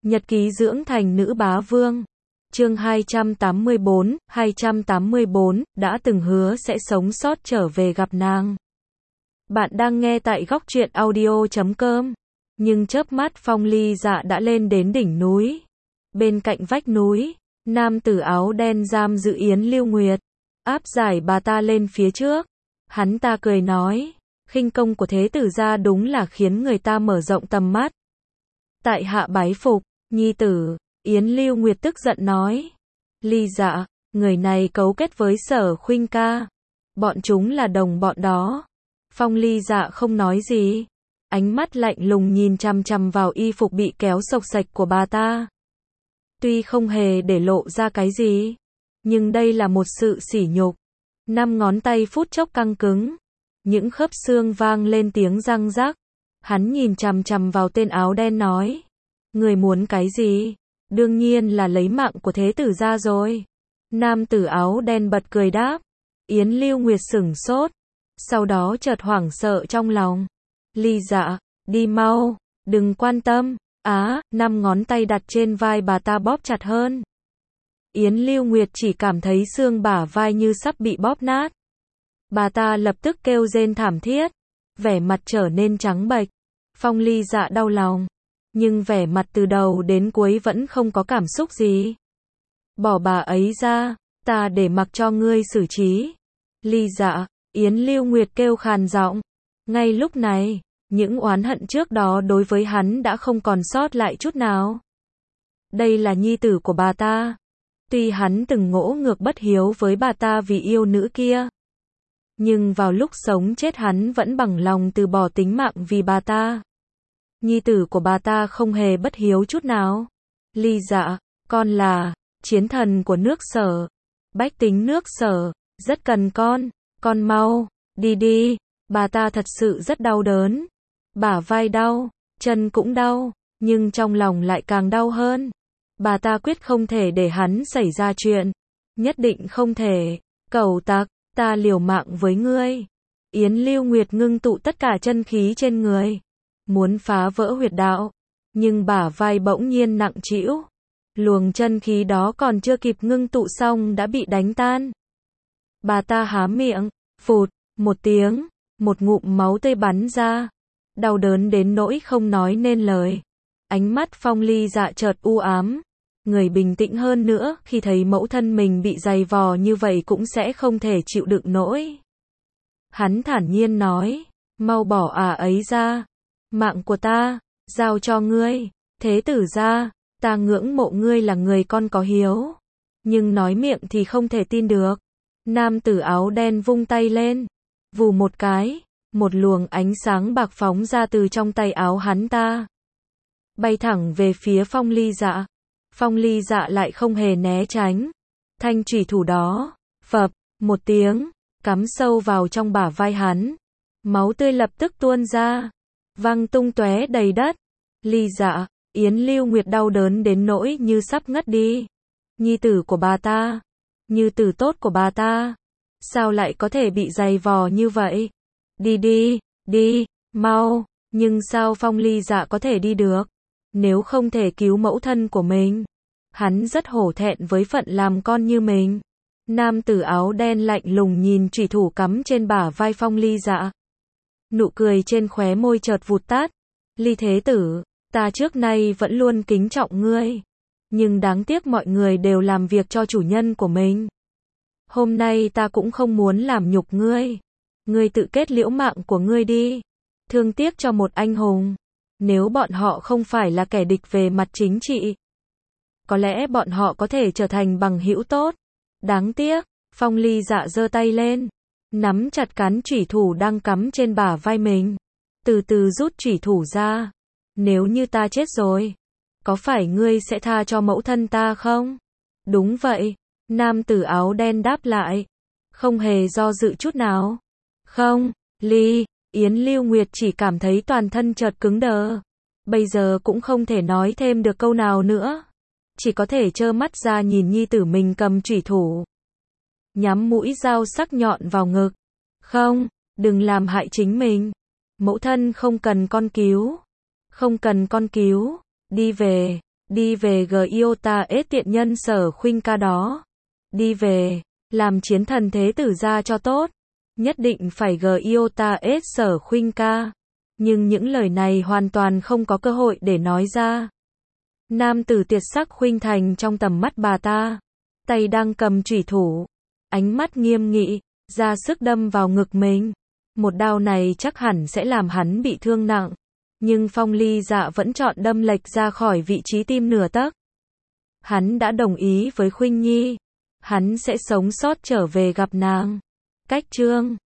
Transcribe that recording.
Nhật ký dưỡng thành nữ bá vương. Chương 284, đã từng hứa sẽ sống sót trở về gặp nàng. Bạn đang nghe tại góc truyện audio.com. Nhưng chớp mắt Phong Ly Dạ đã lên đến đỉnh núi. Bên cạnh vách núi, nam tử áo đen giam giữ Yến Lưu Nguyệt, áp giải bà ta lên phía trước. Hắn ta cười nói, khinh công của thế tử gia đúng là khiến người ta mở rộng tầm mắt. Tại hạ bái phục, nhi tử. Yến Lưu Nguyệt tức giận nói, Ly Dạ, người này cấu kết với Sở Khuynh ca, bọn chúng là đồng bọn đó. Phong Ly Dạ không nói gì, ánh mắt lạnh lùng nhìn chằm chằm vào y phục bị kéo xộc xệch của bà ta. Tuy không hề để lộ ra cái gì, nhưng đây là một sự sỉ nhục. 5 ngón tay phút chốc căng cứng, những khớp xương vang lên tiếng răng rắc. Hắn nhìn chằm chằm vào tên áo đen nói, người muốn cái gì? Đương nhiên là lấy mạng của thế tử gia rồi. Nam tử áo đen bật cười đáp. Yến Lưu Nguyệt sửng sốt, sau đó chợt hoảng sợ trong lòng. Ly Dạ, đi mau, đừng quan tâm. 5 ngón tay đặt trên vai bà ta bóp chặt hơn. Yến Lưu Nguyệt chỉ cảm thấy xương bả vai như sắp bị bóp nát. Bà ta lập tức kêu rên thảm thiết, vẻ mặt trở nên trắng bệch. Phong Ly Dạ đau lòng, nhưng vẻ mặt từ đầu đến cuối vẫn không có cảm xúc gì. Bỏ bà ấy ra, ta để mặc cho ngươi xử trí. Ly Dạ, Yến Lưu Nguyệt kêu khàn giọng. Ngay lúc này, những oán hận trước đó đối với hắn đã không còn sót lại chút nào. Đây là nhi tử của bà ta. Tuy hắn từng ngỗ ngược bất hiếu với bà ta vì yêu nữ kia, nhưng vào lúc sống chết hắn vẫn bằng lòng từ bỏ tính mạng vì bà ta. Nhi tử của bà ta không hề bất hiếu chút nào. Ly Dạ, con là chiến thần của nước Sở, bách tính nước Sở, rất cần con mau, đi đi. Bà ta thật sự rất đau đớn, bả vai đau, chân cũng đau, nhưng trong lòng lại càng đau hơn. Bà ta quyết không thể để hắn xảy ra chuyện, nhất định không thể. Cẩu tặc, ta liều mạng với ngươi. Yến Lưu Nguyệt ngưng tụ tất cả chân khí trên người, muốn phá vỡ huyệt đạo, nhưng bả vai bỗng nhiên nặng trĩu. Luồng chân khí đó còn chưa kịp ngưng tụ xong đã bị đánh tan. Bà ta há miệng, phụt, một tiếng, một ngụm máu tươi bắn ra, đau đớn đến nỗi không nói nên lời. Ánh mắt Phong Ly Dạ chợt u ám. Người bình tĩnh hơn nữa khi thấy mẫu thân mình bị giày vò như vậy cũng sẽ không thể chịu đựng nổi. Hắn thản nhiên nói, mau bỏ ấy ra. Mạng của ta, giao cho ngươi. Thế tử gia, ta ngưỡng mộ ngươi là người con có hiếu, nhưng nói miệng thì không thể tin được. Nam tử áo đen vung tay lên, vù một cái, một luồng ánh sáng bạc phóng ra từ trong tay áo hắn ta, bay thẳng về phía Phong Ly Dạ. Phong Ly Dạ lại không hề né tránh. Thanh chủy thủ đó, phập, một tiếng, cắm sâu vào trong bả vai hắn. Máu tươi lập tức tuôn ra, văng tung tóe đầy đất. Ly Dạ, Yến Lưu Nguyệt đau đớn đến nỗi như sắp ngất đi. Nhi tử của bà ta, như tử tốt của bà ta, sao lại có thể bị giày vò như vậy? Đi đi, đi, mau. Nhưng sao Phong Ly Dạ có thể đi được, nếu không thể cứu mẫu thân của mình? Hắn rất hổ thẹn với phận làm con như mình. Nam tử áo đen lạnh lùng nhìn chủy thủ cắm trên bả vai Phong Ly Dạ. Nụ cười trên khóe môi chợt vụt tắt. Ly thế tử, ta trước nay vẫn luôn kính trọng ngươi, nhưng đáng tiếc mọi người đều làm việc cho chủ nhân của mình. Hôm nay ta cũng không muốn làm nhục ngươi. Ngươi tự kết liễu mạng của ngươi đi. Thương tiếc cho một anh hùng. Nếu bọn họ không phải là kẻ địch về mặt chính trị, có lẽ bọn họ có thể trở thành bằng hữu tốt. Đáng tiếc. Phong Ly Dạ giơ tay lên, nắm chặt cán chủy thủ đang cắm trên bả vai mình, từ từ rút chủy thủ ra. Nếu như ta chết rồi, có phải ngươi sẽ tha cho mẫu thân ta không? Đúng vậy. Nam tử áo đen đáp lại, không hề do dự chút nào. Không. Ly. Yến Lưu Nguyệt chỉ cảm thấy toàn thân chợt cứng đờ. Bây giờ cũng không thể nói thêm được câu nào nữa, chỉ có thể trơ mắt ra nhìn nhi tử mình cầm chủy thủ, nhắm mũi dao sắc nhọn vào ngực. Không, đừng làm hại chính mình. Mẫu thân không cần con cứu. Không cần con cứu. Đi về. Đi về Giota ết tiện nhân Sở Khuynh ca đó. Đi về, làm chiến thần thế tử ra cho tốt. Nhất định phải Giota ết Sở Khuynh ca. Nhưng những lời này hoàn toàn không có cơ hội để nói ra. Nam tử tuyệt sắc khuynh thành trong tầm mắt bà ta. Tay đang cầm chủy thủ. Ánh mắt nghiêm nghị, ra sức đâm vào ngực mình. Một đao này chắc hẳn sẽ làm hắn bị thương nặng. Nhưng Phong Ly Dạ vẫn chọn đâm lệch ra khỏi vị trí tim nửa tấc. Hắn đã đồng ý với Khuynh Nhi. Hắn sẽ sống sót trở về gặp nàng. Cách chương